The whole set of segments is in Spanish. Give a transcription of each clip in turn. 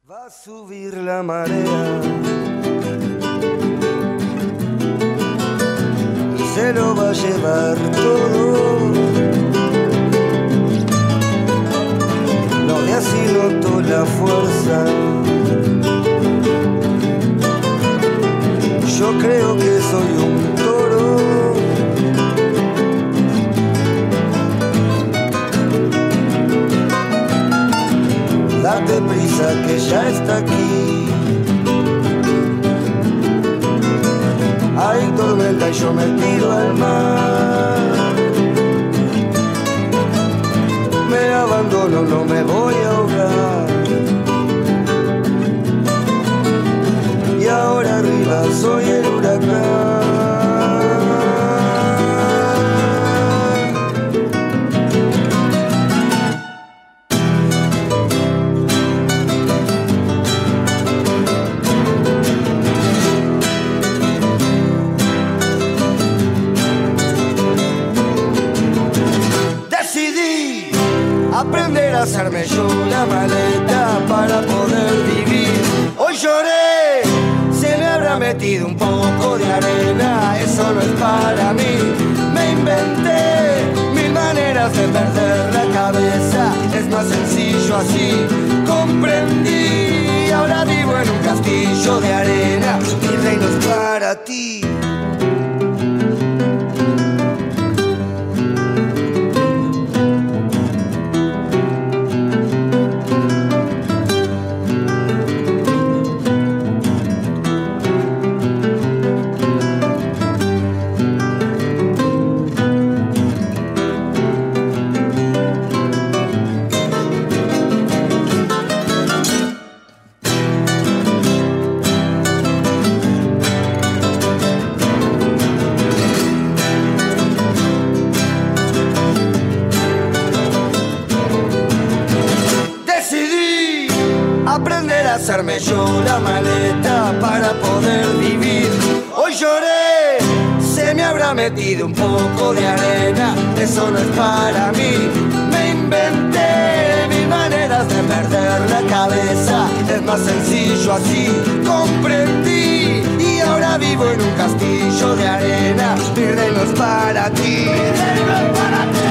Va a subir la marea y se lo va a llevar todo. No, de así noto la fuerza. Yo creo que soy un toro. Date prisa que ya está aquí. Hay tormenta y yo me tiro al mar. Me abandono, no me voy a ahogar. Y ahora arriba soy el huracán. Aprender a hacerme yo la maleta para poder vivir. Hoy lloré, se me habrá metido un poco de arena. Eso no es para mí. Me inventé mil maneras de perder la cabeza. Es más sencillo así. Comprendí, ahora vivo en un castillo de arena. Mi reino es para ti. Hacerme yo la maleta para poder vivir. Hoy lloré, se me habrá metido un poco de arena. Eso no es para mí. Me inventé mil maneras de perder la cabeza. Es más sencillo así. Comprendí y ahora vivo en un castillo de arena. Mi reino es para ti. Mi reino es para ti.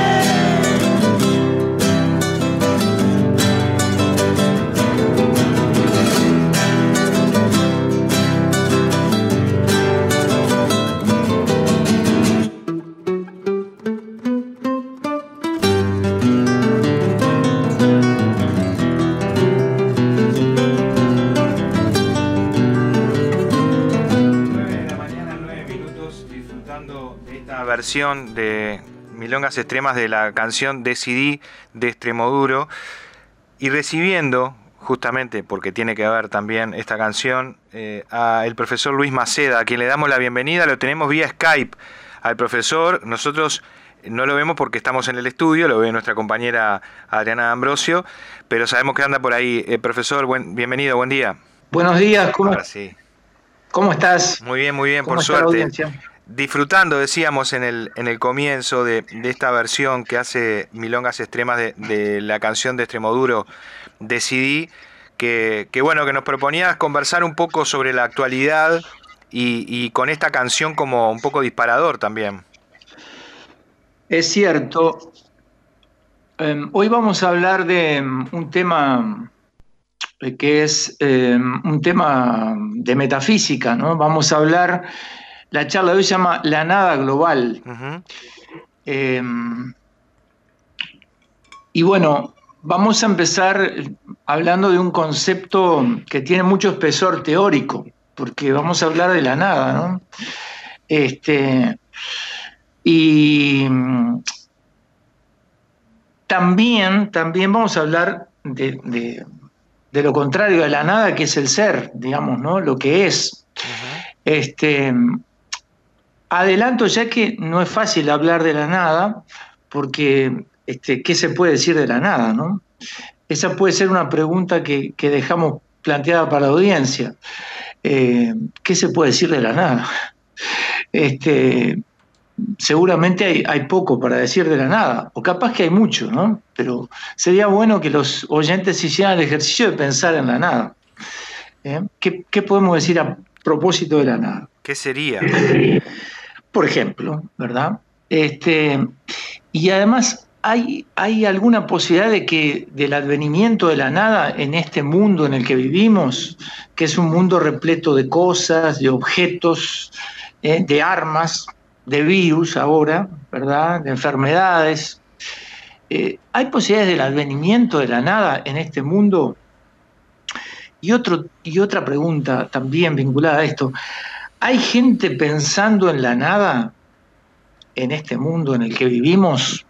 Versión de Milongas Extremas de la canción Decidí de Extremoduro, y recibiendo, justamente porque tiene que ver también esta canción, a el profesor Luis Maceda, a quien le damos la bienvenida. Lo tenemos vía Skype al profesor. Nosotros no lo vemos porque estamos en el estudio, lo ve nuestra compañera Adriana Ambrosio, pero sabemos que anda por ahí. Profesor, bienvenido, buen día. Buenos días, sí. ¿Cómo estás? Muy bien, por suerte. Disfrutando, decíamos en el comienzo de esta versión que hace Milongas Extremas de la canción de Extremoduro, Decidí, que bueno, que nos proponías conversar un poco sobre la actualidad y con esta canción como un poco disparador también. Es cierto. Hoy vamos a hablar de un tema que es un tema de metafísica, ¿no? Vamos a hablar... La charla de hoy se llama La Nada Global. Uh-huh. Y bueno, vamos a empezar hablando de un concepto que tiene mucho espesor teórico, porque vamos a hablar de la nada, ¿no? Y también vamos a hablar de lo contrario de la nada, que es el ser, digamos, ¿no? Lo que es. Uh-huh. Adelanto ya que no es fácil hablar de la nada, porque ¿qué se puede decir de la nada, no? Esa puede ser una pregunta que dejamos planteada para la audiencia. ¿Qué se puede decir de la nada? seguramente hay poco para decir de la nada, o capaz que hay mucho, ¿no? Pero sería bueno que los oyentes hicieran el ejercicio de pensar en la nada. ¿Qué podemos decir a propósito de la nada? ¿Qué sería? Por ejemplo, ¿verdad? Y además, ¿hay alguna posibilidad de que del advenimiento de la nada en este mundo en el que vivimos, que es un mundo repleto de cosas, de objetos, de armas, de virus ahora, ¿verdad? De enfermedades? ¿Hay posibilidades del advenimiento de la nada en este mundo? Y otra pregunta también vinculada a esto. ¿Hay gente pensando en la nada en este mundo en el que vivimos?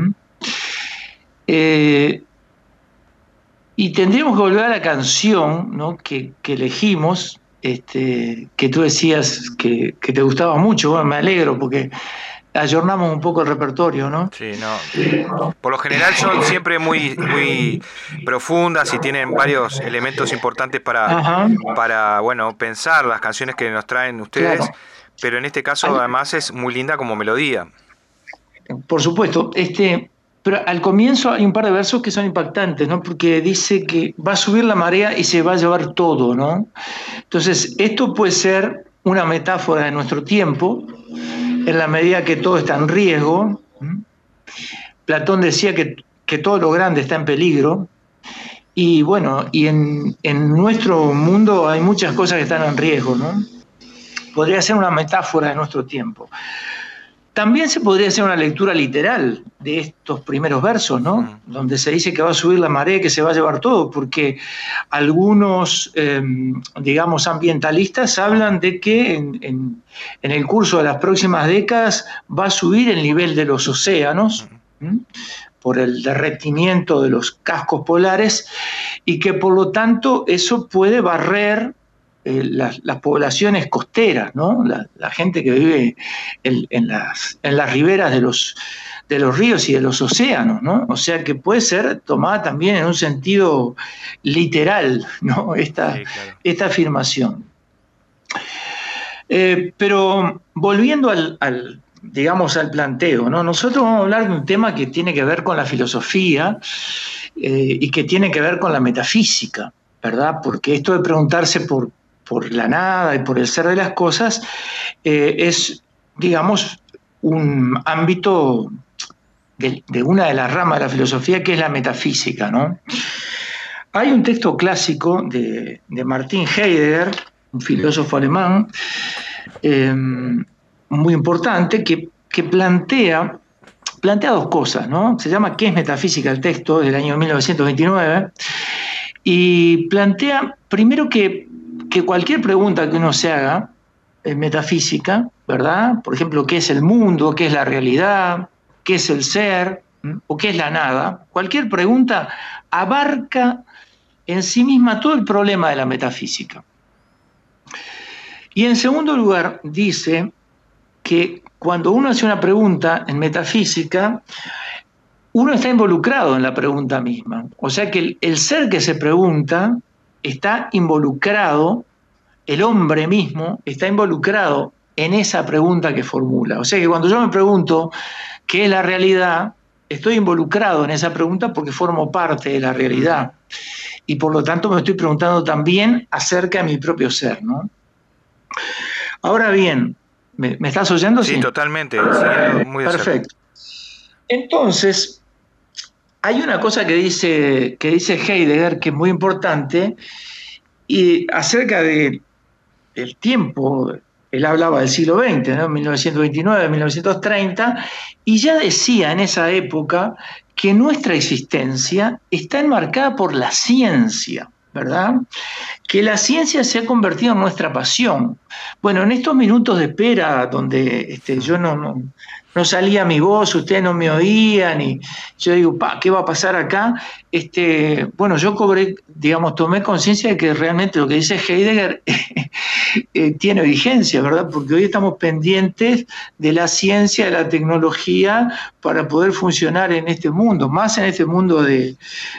Y tendríamos que volver a la canción, ¿no? que elegimos, que tú decías que te gustaba mucho. Bueno, me alegro porque ayornamos un poco el repertorio, ¿no? Sí, no. Por lo general son siempre muy profundas y tienen varios elementos importantes para bueno, pensar las canciones que nos traen ustedes, claro. Pero en este caso además es muy linda como melodía. Por supuesto, pero al comienzo hay un par de versos que son impactantes, ¿no? Porque dice que va a subir la marea y se va a llevar todo, ¿no? Entonces, esto puede ser una metáfora de nuestro tiempo, en la medida que todo está en riesgo. Platón decía que todo lo grande está en peligro. Y bueno, y en nuestro mundo hay muchas cosas que están en riesgo, ¿no? Podría ser una metáfora de nuestro tiempo. También se podría hacer una lectura literal de estos primeros versos, ¿no? Donde se dice que va a subir la marea, que se va a llevar todo, porque algunos, digamos, ambientalistas hablan de que en el curso de las próximas décadas va a subir el nivel de los océanos, por el derretimiento de los cascos polares, y que por lo tanto eso puede barrer las poblaciones costeras, ¿no? La gente que vive en las riberas de los ríos y de los océanos, ¿no? O sea que puede ser tomada también en un sentido literal, ¿no? Esta afirmación. Pero volviendo digamos, al planteo, ¿no? Nosotros vamos a hablar de un tema que tiene que ver con la filosofía y que tiene que ver con la metafísica, ¿verdad? Porque esto de preguntarse por la nada y por el ser de las cosas, es, digamos, un ámbito de una de las ramas de la filosofía que es la metafísica, ¿no? Hay un texto clásico de Martin Heidegger, un filósofo alemán, muy importante, que plantea dos cosas, ¿no? Se llama ¿Qué es metafísica? El texto del año 1929, y plantea primero que cualquier pregunta que uno se haga es metafísica, ¿verdad? Por ejemplo, ¿qué es el mundo? ¿Qué es la realidad? ¿Qué es el ser? ¿O qué es la nada? Cualquier pregunta abarca en sí misma todo el problema de la metafísica. Y en segundo lugar, dice que cuando uno hace una pregunta en metafísica, uno está involucrado en la pregunta misma. O sea que el ser que se pregunta está involucrado, el hombre mismo está involucrado en esa pregunta que formula. O sea que cuando yo me pregunto qué es la realidad, estoy involucrado en esa pregunta porque formo parte de la realidad. Y por lo tanto me estoy preguntando también acerca de mi propio ser, ¿no? Ahora bien, ¿me estás oyendo? Sí, totalmente. Muy perfecto. Entonces, hay una cosa que dice Heidegger que es muy importante, y acerca del tiempo. Él hablaba del siglo XX, ¿no? 1929, 1930, y ya decía en esa época que nuestra existencia está enmarcada por la ciencia, ¿verdad? Que la ciencia se ha convertido en nuestra pasión. Bueno, en estos minutos de espera donde yo no salía mi voz, ustedes no me oían, y yo digo, ¿qué va a pasar acá? Bueno, yo tomé conciencia de que realmente lo que dice Heidegger tiene vigencia, ¿verdad? Porque hoy estamos pendientes de la ciencia, de la tecnología, para poder funcionar en este mundo, más en este mundo de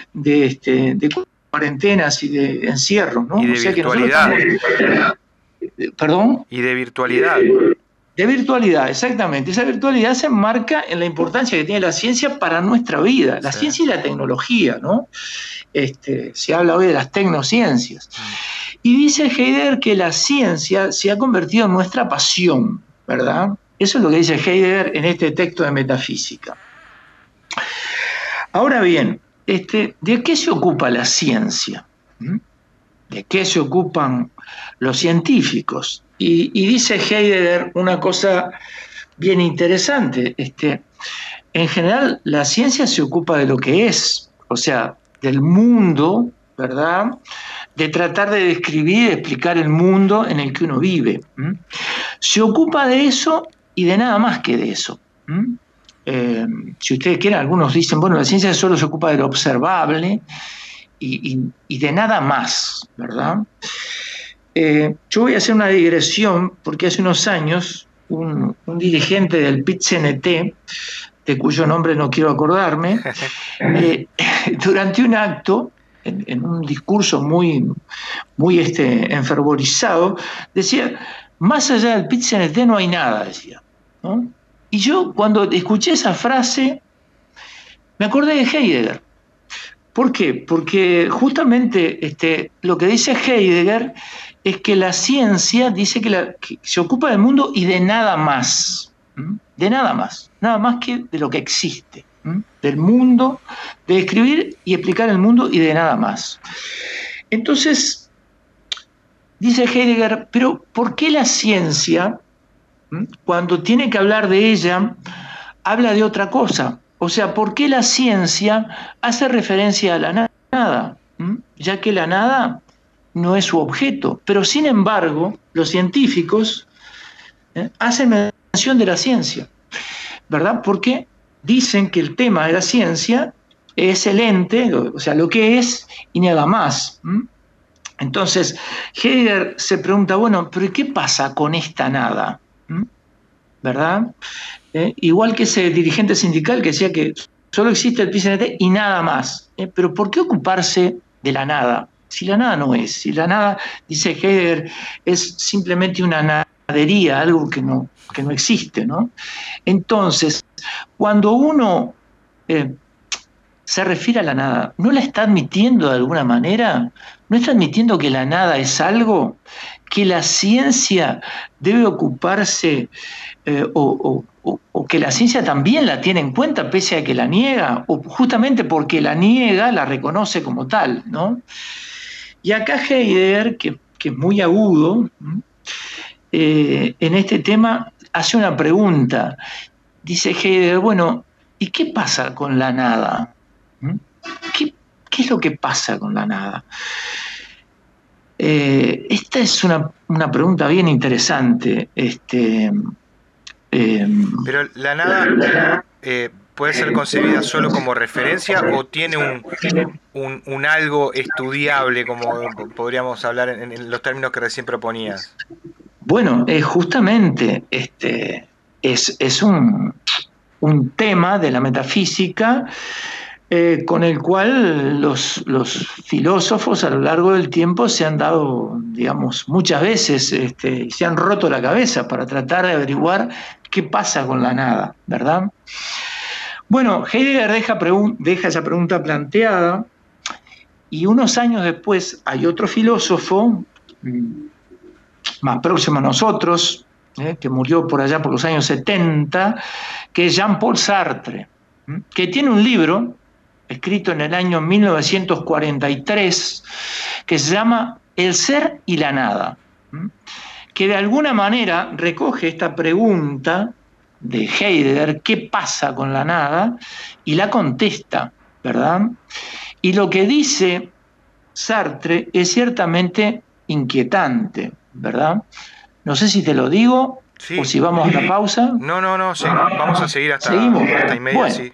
cuarentenas y de encierros, ¿no? Y de virtualidad. ¿Perdón? Y de virtualidad. De virtualidad, exactamente. Esa virtualidad se enmarca en la importancia que tiene la ciencia para nuestra vida, la ciencia y la tecnología, ¿no? Se habla hoy de las tecnociencias. Y dice Heidegger que la ciencia se ha convertido en nuestra pasión, ¿verdad? Eso es lo que dice Heidegger en este texto de Metafísica. Ahora bien, ¿de qué se ocupa la ciencia? ¿De qué se ocupan los científicos? Y dice Heidegger una cosa bien interesante. En general, la ciencia se ocupa de lo que es, o sea, del mundo, ¿verdad? De tratar de describir y explicar el mundo en el que uno vive. Se ocupa de eso y de nada más que de eso. Si ustedes quieren, algunos dicen, bueno, la ciencia solo se ocupa de lo observable y de nada más, ¿verdad? Yo voy a hacer una digresión porque hace unos años un dirigente del PIT-CNT, de cuyo nombre no quiero acordarme, durante un acto, en un discurso muy enfervorizado, decía, más allá del PIT-CNT no hay nada, decía, ¿no? Y yo cuando escuché esa frase me acordé de Heidegger. ¿Por qué? Porque justamente lo que dice Heidegger es que la ciencia dice que se ocupa del mundo y de nada más. De nada más que de lo que existe. Del mundo, de describir y explicar el mundo y de nada más. Entonces, dice Heidegger, pero ¿por qué la ciencia, cuando tiene que hablar de ella, habla de otra cosa? O sea, ¿por qué la ciencia hace referencia a la nada? Ya que la nada no es su objeto. Pero sin embargo, los científicos hacen mención de la ciencia, ¿verdad? Porque dicen que el tema de la ciencia es el ente, o sea, lo que es y nada más. Entonces, Heidegger se pregunta, bueno, ¿pero qué pasa con esta nada? ¿Verdad? Igual que ese dirigente sindical que decía que solo existe el PCNT y nada más. Pero ¿por qué ocuparse de la nada? Si la nada no es, si la nada, dice Heidegger, es simplemente una nadería, algo que no existe, ¿no? Entonces, cuando uno se refiere a la nada, ¿no la está admitiendo de alguna manera? ¿No está admitiendo que la nada es algo que la ciencia debe ocuparse o que la ciencia también la tiene en cuenta pese a que la niega, o justamente porque la niega, la reconoce como tal, ¿no? Y acá Heidegger, que es muy agudo, en este tema hace una pregunta. Dice Heidegger, bueno, ¿y qué pasa con la nada? ¿Qué es lo que pasa con la nada? Esta es una pregunta bien interesante. Pero la nada puede ser concebida solo como referencia o tiene un algo estudiable, como podríamos hablar en los términos que recién proponías. Bueno, justamente es un tema de la metafísica con el cual los filósofos a lo largo del tiempo se han dado, digamos, muchas veces, se han roto la cabeza para tratar de averiguar qué pasa con la nada, ¿verdad? Bueno, Heidegger deja esa pregunta planteada y unos años después hay otro filósofo más próximo a nosotros, que murió por allá por los años 70, que es Jean-Paul Sartre, que tiene un libro escrito en el año 1943 que se llama El ser y la nada, que de alguna manera recoge esta pregunta de Heidegger, ¿qué pasa con la nada? Y la contesta, ¿verdad? Y lo que dice Sartre es ciertamente inquietante, ¿verdad? No sé si te lo digo, sí, o si vamos a la pausa. No, sí, vamos a seguir hasta y media, bueno, sí.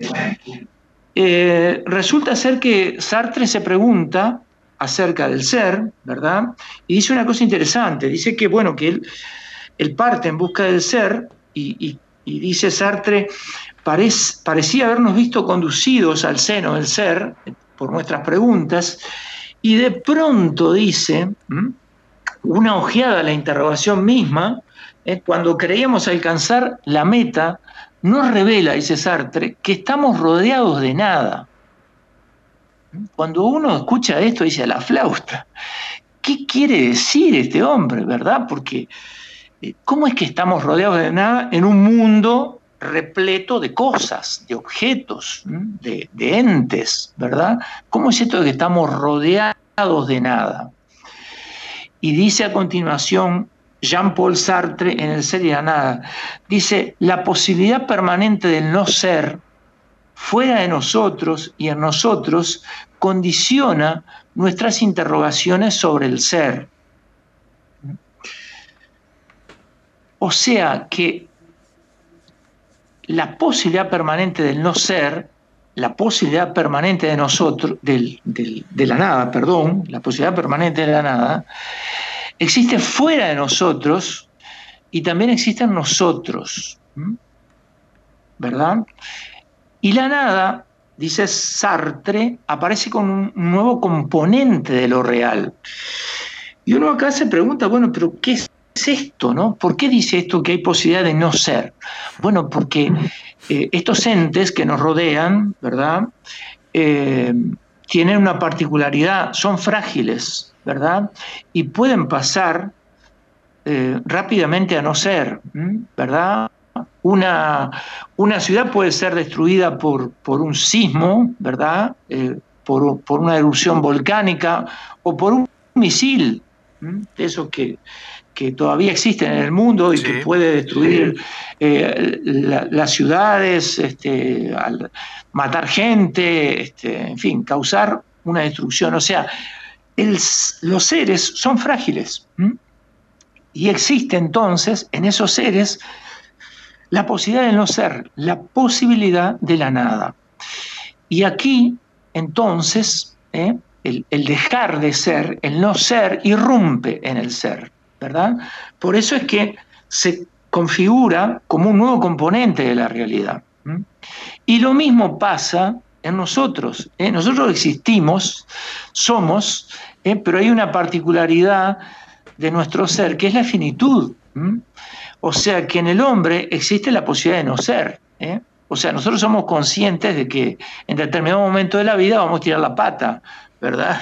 Resulta ser que Sartre se pregunta acerca del ser, ¿verdad? Y dice una cosa interesante, dice que, bueno, que él parte en busca del ser y dice Sartre, parecía habernos visto conducidos al seno del ser por nuestras preguntas y de pronto dice, una ojeada a la interrogación misma, cuando creíamos alcanzar la meta, nos revela, dice Sartre, que estamos rodeados de nada. Cuando uno escucha esto, dice a la flauta, ¿qué quiere decir este hombre, verdad? Porque ¿cómo es que estamos rodeados de nada en un mundo repleto de cosas, de objetos, de entes, ¿verdad? ¿Cómo es esto de que estamos rodeados de nada? Y dice a continuación Jean-Paul Sartre en El ser y la nada, dice, la posibilidad permanente del no ser fuera de nosotros y en nosotros condiciona nuestras interrogaciones sobre el ser. O sea que la posibilidad permanente del no ser, la posibilidad permanente de nosotros, de la nada, perdón, la posibilidad permanente de la nada, existe fuera de nosotros y también existe en nosotros, ¿verdad? Y la nada, dice Sartre, aparece con un nuevo componente de lo real. Y uno acá se pregunta, bueno, pero ¿qué es esto, no? ¿Por qué dice esto que hay posibilidad de no ser? Bueno, porque estos entes que nos rodean, ¿verdad? Tienen una particularidad, son frágiles, ¿verdad? Y pueden pasar rápidamente a no ser, ¿verdad? Una ciudad puede ser destruida por un sismo, ¿verdad? Por una erupción volcánica o por un misil, de esos que todavía existen en el mundo y sí, que puede destruir las ciudades, matar gente, en fin, causar una destrucción. O sea, los seres son frágiles. Y existe entonces en esos seres la posibilidad de no ser, la posibilidad de la nada. Y aquí, entonces, el dejar de ser, el no ser, irrumpe en el ser, ¿verdad? Por eso es que se configura como un nuevo componente de la realidad. Y lo mismo pasa en nosotros. Nosotros existimos, somos, pero hay una particularidad de nuestro ser que es la finitud. O sea que en el hombre existe la posibilidad de no ser. O sea, nosotros somos conscientes de que en determinado momento de la vida vamos a tirar la pata, ¿verdad?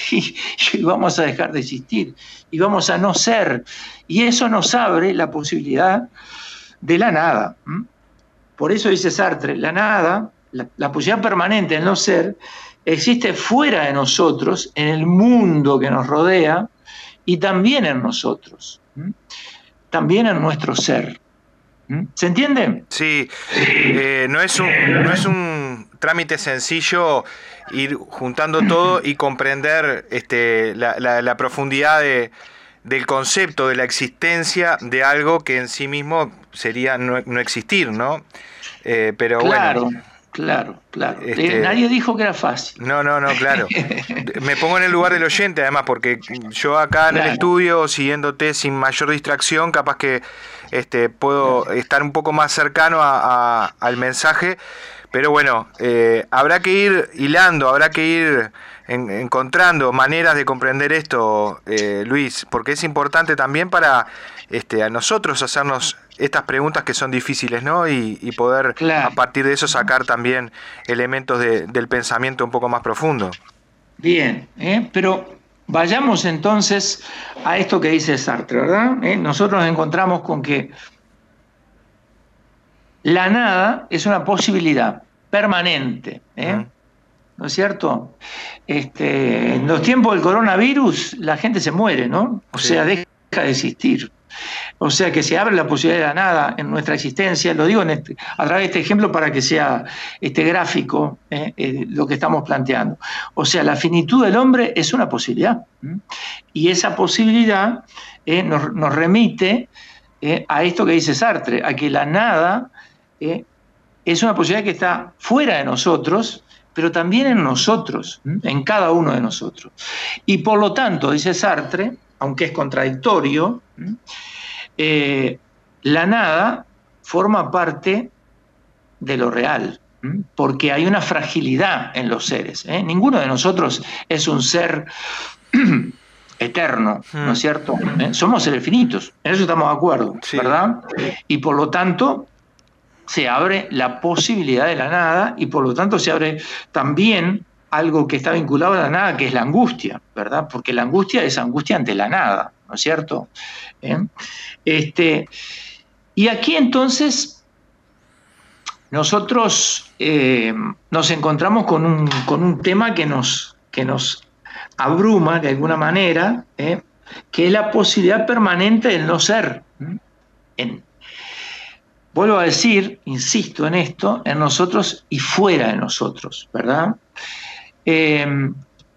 Y vamos a dejar de existir, y vamos a no ser. Y eso nos abre la posibilidad de la nada. Por eso dice Sartre, la nada, la posibilidad permanente del no ser, existe fuera de nosotros, en el mundo que nos rodea, y también en nosotros. También en nuestro ser. ¿Se entiende? Sí, no es un trámite sencillo ir juntando todo y comprender la profundidad del concepto, de la existencia de algo que en sí mismo sería no existir, ¿no? Pero claro. Bueno. Claro. Nadie dijo que era fácil. No, claro. Me pongo en el lugar del oyente, además, porque yo acá en el estudio, siguiéndote sin mayor distracción, capaz que puedo estar un poco más cercano al mensaje, pero bueno, habrá que ir hilando, habrá que ir encontrando maneras de comprender esto, Luis, porque es importante también para a nosotros hacernos estas preguntas que son difíciles, ¿no? Y poder a partir de eso sacar también elementos del pensamiento un poco más profundo. Bien, pero vayamos entonces a esto que dice Sartre, ¿verdad? Nosotros nos encontramos con que la nada es una posibilidad permanente, ¿no es cierto? En los tiempos del coronavirus la gente se muere, ¿no? O sea, deja de existir. O sea que se abre la posibilidad de la nada en nuestra existencia. Lo digo a través de este ejemplo para que sea gráfico lo que estamos planteando. O sea, la finitud del hombre es una posibilidad. Y esa posibilidad nos remite a esto que dice Sartre, a que la nada es una posibilidad que está fuera de nosotros, pero también en nosotros, en cada uno de nosotros. Y por lo tanto, dice Sartre, aunque es contradictorio, la nada forma parte de lo real, porque hay una fragilidad en los seres. Ninguno de nosotros es un ser eterno, ¿no es cierto? Somos seres finitos, en eso estamos de acuerdo, sí, ¿verdad? Y por lo tanto se abre la posibilidad de la nada y por lo tanto se abre también algo que está vinculado a la nada, que es la angustia, ¿verdad? Porque la angustia es angustia ante la nada, ¿no es cierto? Y aquí entonces nosotros nos encontramos con un tema que nos abruma de alguna manera, que es la posibilidad permanente del no ser. Vuelvo a decir, insisto en esto, en nosotros y fuera de nosotros, ¿verdad? En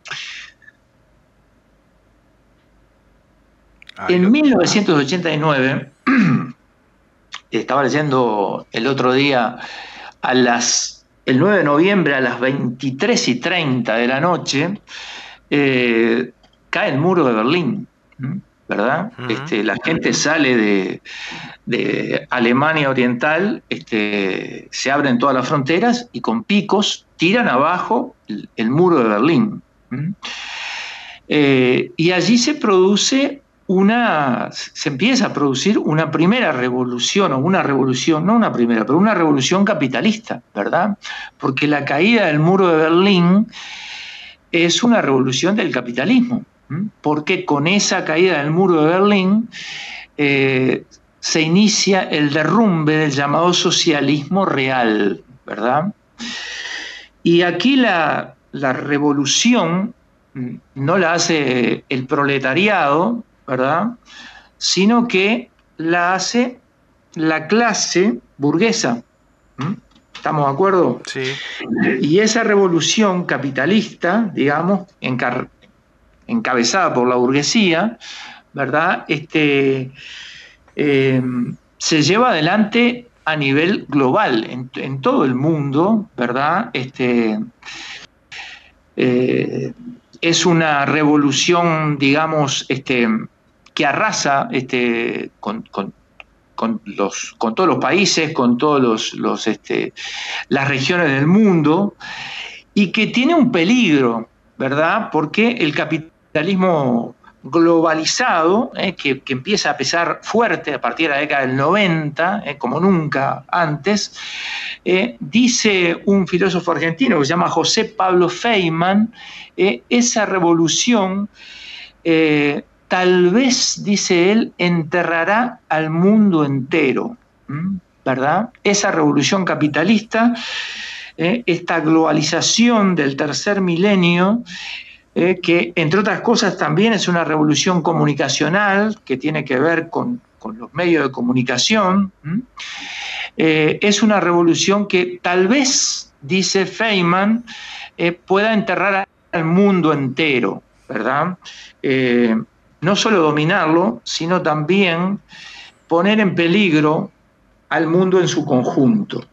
1989, estaba leyendo el otro día, el 9 de noviembre a las 23:30 de la noche, cae el muro de Berlín, ¿verdad? La gente sale de Alemania Oriental, se abren todas las fronteras y con picos tiran abajo el muro de Berlín. Y allí se empieza a producir una primera revolución, o una revolución, no una primera, pero una revolución capitalista, ¿verdad? Porque la caída del muro de Berlín es una revolución del capitalismo, porque con esa caída del muro de Berlín se inicia el derrumbe del llamado socialismo real, ¿verdad? Y aquí la revolución no la hace el proletariado, ¿verdad? Sino que la hace la clase burguesa. ¿Estamos de acuerdo? Sí. Y esa revolución capitalista, digamos, encabezada por la burguesía, ¿verdad? Se lleva adelante a nivel global, en todo el mundo, ¿verdad? Es una revolución, digamos, que arrasa con todos los países, con todos las regiones del mundo, y que tiene un peligro, ¿verdad? Porque el capitalismo globalizado, que empieza a pesar fuerte a partir de la década del 90, como nunca antes, dice un filósofo argentino que se llama José Pablo Feynman, esa revolución tal vez, dice él, enterrará al mundo entero, ¿verdad? Esa revolución capitalista, esta globalización del tercer milenio, que entre otras cosas también es una revolución comunicacional que tiene que ver con los medios de comunicación, es una revolución que tal vez, dice Feynman, pueda enterrar al mundo entero, ¿verdad? No solo dominarlo, sino también poner en peligro al mundo en su conjunto.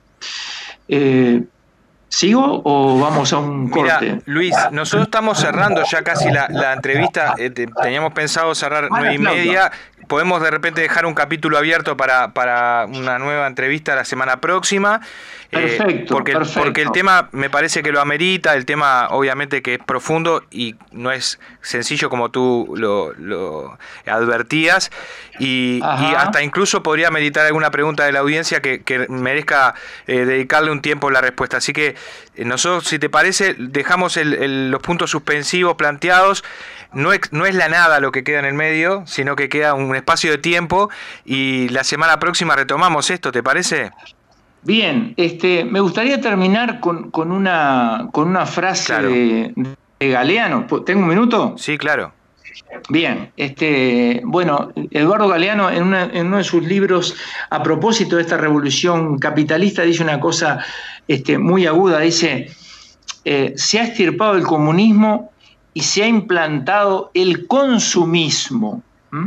¿Sigo o vamos a un corte? Mira, Luis, nosotros estamos cerrando ya casi la entrevista. Teníamos pensado cerrar 9:30. Podemos de repente dejar un capítulo abierto para una nueva entrevista la semana próxima. Perfecto, porque el tema me parece que lo amerita, el tema obviamente que es profundo y no es sencillo como tú lo advertías, y hasta incluso podría ameritar alguna pregunta de la audiencia que merezca dedicarle un tiempo a la respuesta. Así que nosotros, si te parece, dejamos los puntos suspensivos planteados. No es la nada lo que queda en el medio, sino que queda un espacio de tiempo y la semana próxima retomamos esto, ¿te parece? Bien, me gustaría terminar con una frase, claro, de Galeano. ¿Tengo un minuto? Sí, claro. Bien, bueno, Eduardo Galeano en uno de sus libros a propósito de esta revolución capitalista dice una cosa muy aguda, dice, se ha extirpado el comunismo y se ha implantado el consumismo.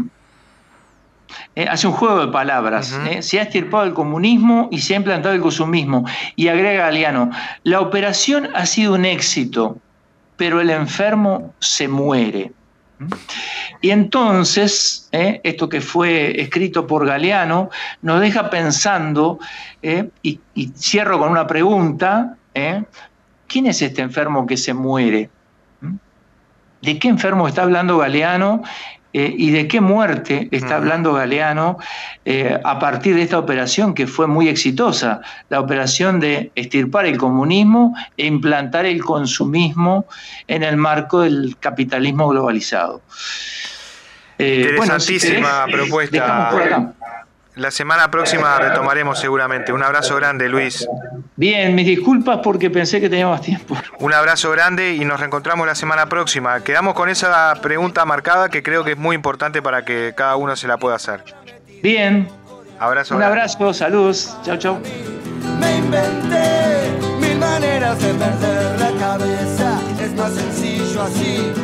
Hace un juego de palabras. Se ha extirpado el comunismo y se ha implantado el consumismo. Y agrega Galeano, la operación ha sido un éxito, pero el enfermo se muere. Y entonces, esto que fue escrito por Galeano nos deja pensando, y cierro con una pregunta, ¿quién es este enfermo que se muere? de qué enfermo está hablando Galeano y de qué muerte está hablando Galeano a partir de esta operación que fue muy exitosa, la operación de extirpar el comunismo e implantar el consumismo en el marco del capitalismo globalizado. Interesantísima propuesta. La semana próxima retomaremos seguramente. Un abrazo grande, Luis. Bien, mis disculpas porque pensé que teníamos tiempo. Un abrazo grande y nos reencontramos la semana próxima. Quedamos con esa pregunta marcada que creo que es muy importante para que cada uno se la pueda hacer. Bien. Abrazo. Un abrazo, saludos. Chau, chau. Me inventé 1000 maneras de perder la cabeza. Es más sencillo así.